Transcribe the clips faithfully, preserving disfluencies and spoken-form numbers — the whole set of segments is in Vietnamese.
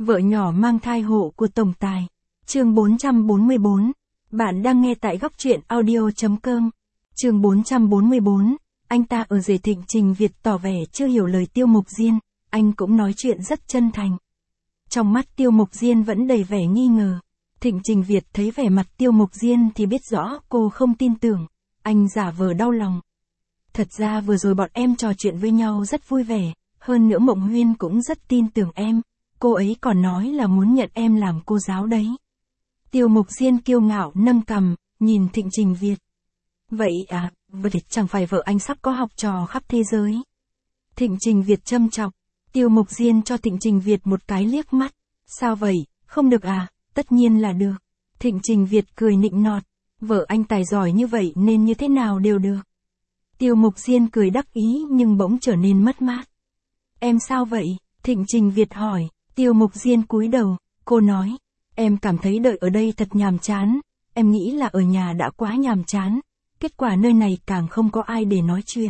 Vợ nhỏ mang thai hộ của tổng tài. Chương bốn trăm bốn mươi bốn. Bạn đang nghe tại góc truyện audio.com. Chương bốn trăm bốn mươi bốn. Anh ta ở rể Thịnh Trình Việt tỏ vẻ chưa hiểu lời Tiêu Mục Diên, anh cũng nói chuyện rất chân thành. Trong mắt Tiêu Mục Diên vẫn đầy vẻ nghi ngờ. Thịnh Trình Việt thấy vẻ mặt Tiêu Mục Diên thì biết rõ cô không tin tưởng, anh giả vờ đau lòng. Thật ra vừa rồi bọn em trò chuyện với nhau rất vui vẻ, hơn nữa Mộng Huyên cũng rất tin tưởng em, cô ấy còn nói là muốn nhận em làm cô giáo đấy. Tiêu Mục Diên kiêu ngạo nâng cằm, nhìn Thịnh Trình Việt. Vậy à, vậy chẳng phải vợ anh sắp có học trò khắp thế giới. Thịnh Trình Việt châm chọc. Tiêu Mục Diên cho Thịnh Trình Việt một cái liếc mắt. Sao vậy, không được à? Tất nhiên là được. Thịnh Trình Việt cười nịnh nọt. Vợ anh tài giỏi như vậy nên như thế nào đều được. Tiêu Mục Diên cười đắc ý nhưng bỗng trở nên mất mát. Em sao vậy? Thịnh Trình Việt hỏi. Tiêu Mục Diên cúi đầu, cô nói. Em cảm thấy đợi ở đây thật nhàm chán. Em nghĩ là ở nhà đã quá nhàm chán. Kết quả nơi này càng không có ai để nói chuyện.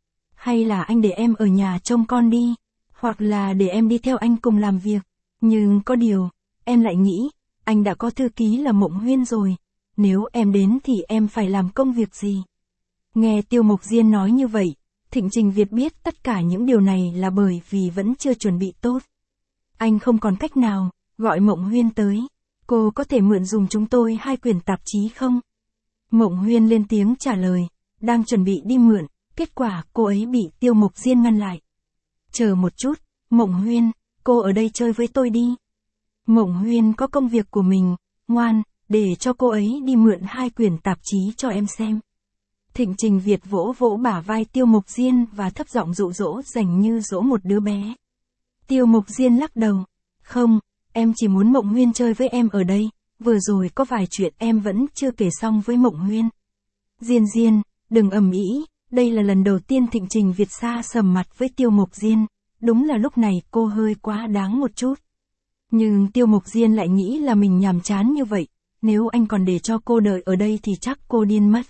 Hay là anh để em ở nhà trông con đi. Hoặc là để em đi theo anh cùng làm việc. Nhưng có điều, em lại nghĩ, anh đã có thư ký là Mộng Huyên rồi. Nếu em đến thì em phải làm công việc gì? Nghe Tiêu Mục Diên nói như vậy, Thịnh Trình Việt biết tất cả những điều này là bởi vì vẫn chưa chuẩn bị tốt. Anh không còn cách nào, gọi Mộng Huyên tới. Cô có thể mượn dùng chúng tôi hai quyển tạp chí không? Mộng Huyên lên tiếng trả lời, đang chuẩn bị đi mượn, kết quả cô ấy bị Tiêu Mục Diên ngăn lại. Chờ một chút, Mộng Huyên, cô ở đây chơi với tôi đi. Mộng Huyên có công việc của mình, ngoan, để cho cô ấy đi mượn hai quyển tạp chí cho em xem. Thịnh Trình Việt vỗ vỗ bả vai Tiêu Mục Diên và thấp giọng dụ dỗ dành như dỗ một đứa bé. Tiêu Mục Diên lắc đầu, không, em chỉ muốn Mộng Huyên chơi với em ở đây, vừa rồi có vài chuyện em vẫn chưa kể xong với Mộng Huyên. Diên Diên, đừng ầm ĩ, đây là lần đầu tiên Thịnh Trình Việt xa sầm mặt với Tiêu Mục Diên, đúng là lúc này cô hơi quá đáng một chút. Nhưng Tiêu Mục Diên lại nghĩ là mình nhàm chán như vậy, nếu anh còn để cho cô đợi ở đây thì chắc cô điên mất.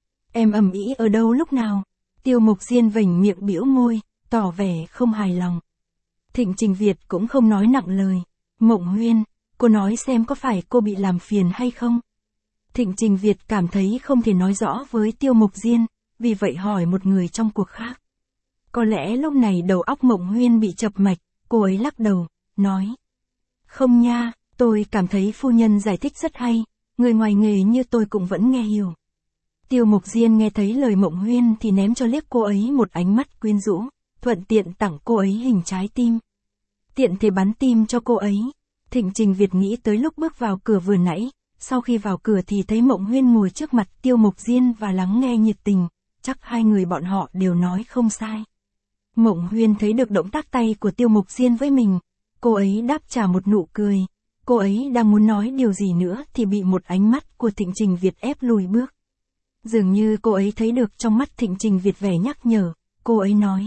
Em ầm ĩ ở đâu lúc nào? Tiêu Mục Diên vểnh miệng bĩu môi, tỏ vẻ không hài lòng. Thịnh Trình Việt cũng không nói nặng lời. Mộng Huyên, cô nói xem có phải cô bị làm phiền hay không? Thịnh Trình Việt cảm thấy không thể nói rõ với Tiêu Mục Diên, vì vậy hỏi một người trong cuộc khác. Có lẽ lúc này đầu óc Mộng Huyên bị chập mạch, cô ấy lắc đầu, nói. Không nha, tôi cảm thấy phu nhân giải thích rất hay, người ngoài nghề như tôi cũng vẫn nghe hiểu. Tiêu Mục Diên nghe thấy lời Mộng Huyên thì ném cho liếc cô ấy một ánh mắt quyến rũ, thuận tiện tặng cô ấy hình trái tim. Tiện thể bắn tim cho cô ấy. Thịnh Trình Việt nghĩ tới lúc bước vào cửa vừa nãy, sau khi vào cửa thì thấy Mộng Huyên ngồi trước mặt Tiêu Mục Diên và lắng nghe nhiệt tình, chắc hai người bọn họ đều nói không sai. Mộng Huyên thấy được động tác tay của Tiêu Mục Diên với mình, cô ấy đáp trả một nụ cười, cô ấy đang muốn nói điều gì nữa thì bị một ánh mắt của Thịnh Trình Việt ép lùi bước. Dường như cô ấy thấy được trong mắt Thịnh Trình Việt vẻ nhắc nhở, cô ấy nói.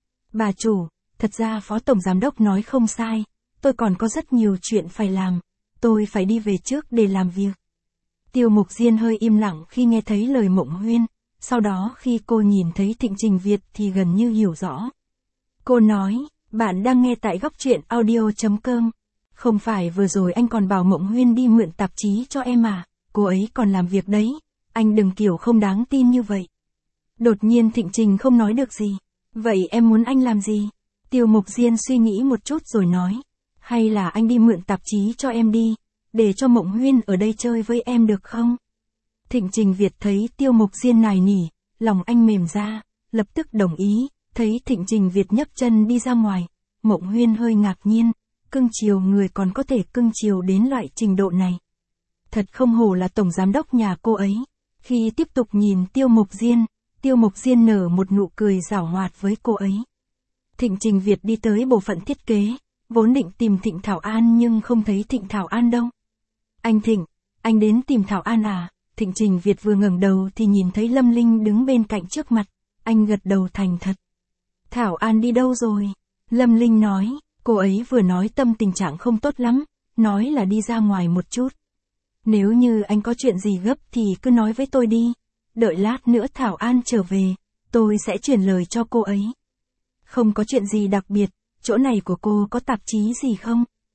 Bà chủ, thật ra Phó Tổng Giám Đốc nói không sai, tôi còn có rất nhiều chuyện phải làm, tôi phải đi về trước để làm việc. Tiêu Mục Diên hơi im lặng khi nghe thấy lời Mộng Huyên, sau đó khi cô nhìn thấy Thịnh Trình Việt thì gần như hiểu rõ. Cô nói, bạn đang nghe tại góc truyện audio.com. Không phải vừa rồi anh còn bảo Mộng Huyên đi mượn tạp chí cho em à, cô ấy còn làm việc đấy, anh đừng kiểu không đáng tin như vậy. Đột nhiên Thịnh Trình không nói được gì. Vậy em muốn anh làm gì? Tiêu Mục Diên suy nghĩ một chút rồi nói. Hay là anh đi mượn tạp chí cho em đi, để cho Mộng Huyên ở đây chơi với em được không? Thịnh Trình Việt thấy Tiêu Mục Diên nài nỉ, lòng anh mềm ra, lập tức đồng ý, thấy Thịnh Trình Việt nhấc chân đi ra ngoài. Mộng Huyên hơi ngạc nhiên, cưng chiều người còn có thể cưng chiều đến loại trình độ này. Thật không hổ là tổng giám đốc nhà cô ấy. Khi tiếp tục nhìn Tiêu Mục Diên, Tiêu Mục Diên nở một nụ cười giảo hoạt với cô ấy. Thịnh Trình Việt đi tới bộ phận thiết kế, vốn định tìm Thịnh Thảo An nhưng không thấy Thịnh Thảo An đâu. Anh Thịnh, anh đến tìm Thảo An à? Thịnh Trình Việt vừa ngẩng đầu thì nhìn thấy Lâm Linh đứng bên cạnh trước mặt, anh gật đầu thành thật. Thảo An đi đâu rồi? Lâm Linh nói, cô ấy vừa nói tâm tình trạng không tốt lắm, nói là đi ra ngoài một chút. Nếu như anh có chuyện gì gấp thì cứ nói với tôi đi, đợi lát nữa Thảo An trở về, tôi sẽ chuyển lời cho cô ấy. Không có chuyện gì đặc biệt, chỗ này của cô có tạp chí gì không?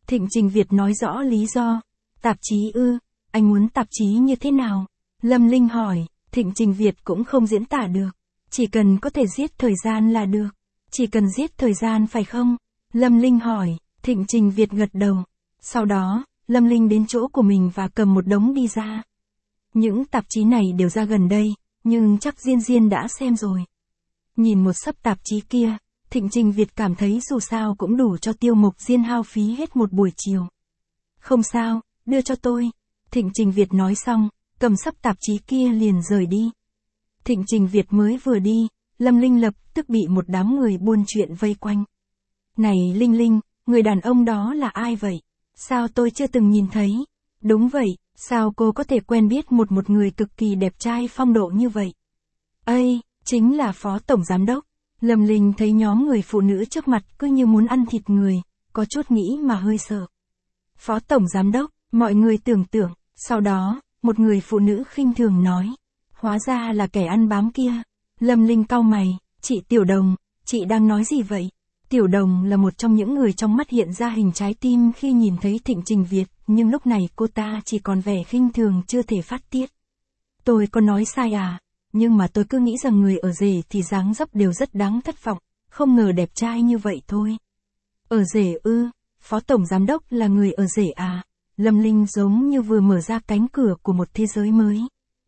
Thịnh Trình Việt nói rõ lý do. Tạp chí ư, anh muốn tạp chí như thế nào? Lâm Linh hỏi, Thịnh Trình Việt cũng không diễn tả được. Chỉ cần có thể giết thời gian là được. Chỉ cần giết thời gian phải không? Lâm Linh hỏi, Thịnh Trình Việt gật đầu. Sau đó, Lâm Linh đến chỗ của mình và cầm một đống đi ra. Những tạp chí này đều ra gần đây, nhưng chắc Diên Diên đã xem rồi. Nhìn một sấp tạp chí kia, Thịnh Trình Việt cảm thấy dù sao cũng đủ cho Tiêu Mộc Diên hao phí hết một buổi chiều. Không sao, đưa cho tôi. Thịnh Trình Việt nói xong, cầm sấp tạp chí kia liền rời đi. Thịnh Trình Việt mới vừa đi, Lâm Linh lập tức bị một đám người buôn chuyện vây quanh. Này Linh Linh, người đàn ông đó là ai vậy? Sao tôi chưa từng nhìn thấy? Đúng vậy, sao cô có thể quen biết một một người cực kỳ đẹp trai phong độ như vậy? Ây, chính là Phó Tổng Giám Đốc. Lâm Linh thấy nhóm người phụ nữ trước mặt cứ như muốn ăn thịt người, có chút nghĩ mà hơi sợ. Phó Tổng Giám Đốc, mọi người tưởng tượng, sau đó, một người phụ nữ khinh thường nói. Hóa ra là kẻ ăn bám kia. Lâm Linh cau mày, chị Tiểu Đồng, chị đang nói gì vậy? Tiểu Đồng là một trong những người trong mắt hiện ra hình trái tim khi nhìn thấy Thịnh Trình Việt, nhưng lúc này cô ta chỉ còn vẻ khinh thường chưa thể phát tiết. Tôi có nói sai à? Nhưng mà tôi cứ nghĩ rằng người ở rể thì dáng dấp đều rất đáng thất vọng, không ngờ đẹp trai như vậy thôi. Ở rể ư, Phó Tổng Giám Đốc là người ở rể à? Lâm Linh giống như vừa mở ra cánh cửa của một thế giới mới.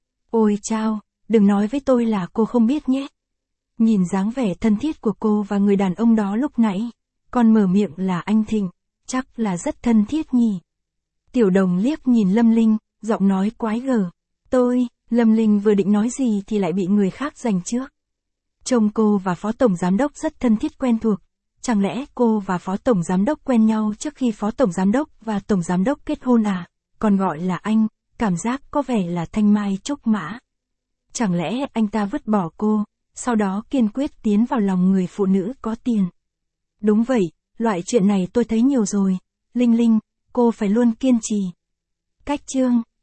Ôi chao, đừng nói với tôi là cô không biết nhé. Nhìn dáng vẻ thân thiết của cô và người đàn ông đó lúc nãy, còn mở miệng là anh Thịnh, chắc là rất thân thiết nhỉ. Tiểu Đồng liếc nhìn Lâm Linh, giọng nói quái gở. Tôi, Lâm Linh vừa định nói gì thì lại bị người khác giành trước. Trông cô và Phó Tổng Giám Đốc rất thân thiết quen thuộc. Chẳng lẽ cô và Phó Tổng Giám Đốc quen nhau trước khi Phó Tổng Giám Đốc và Tổng Giám Đốc kết hôn à? Còn gọi là anh, cảm giác có vẻ là thanh mai trúc mã. Chẳng lẽ anh ta vứt bỏ cô, sau đó kiên quyết tiến vào lòng người phụ nữ có tiền? Đúng vậy, loại chuyện này tôi thấy nhiều rồi. Linh Linh, cô phải luôn kiên trì. Cách chương